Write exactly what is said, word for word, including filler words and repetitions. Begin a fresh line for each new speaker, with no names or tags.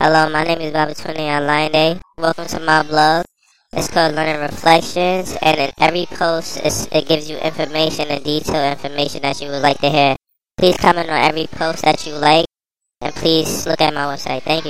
Hello, my name is Bobby Twenty Online Day. Welcome to my blog. It's called Learning Reflections, and in every post, it's, it gives you information and detailed information that you would like to hear. Please comment on every post that you like, and please look at my website. Thank you.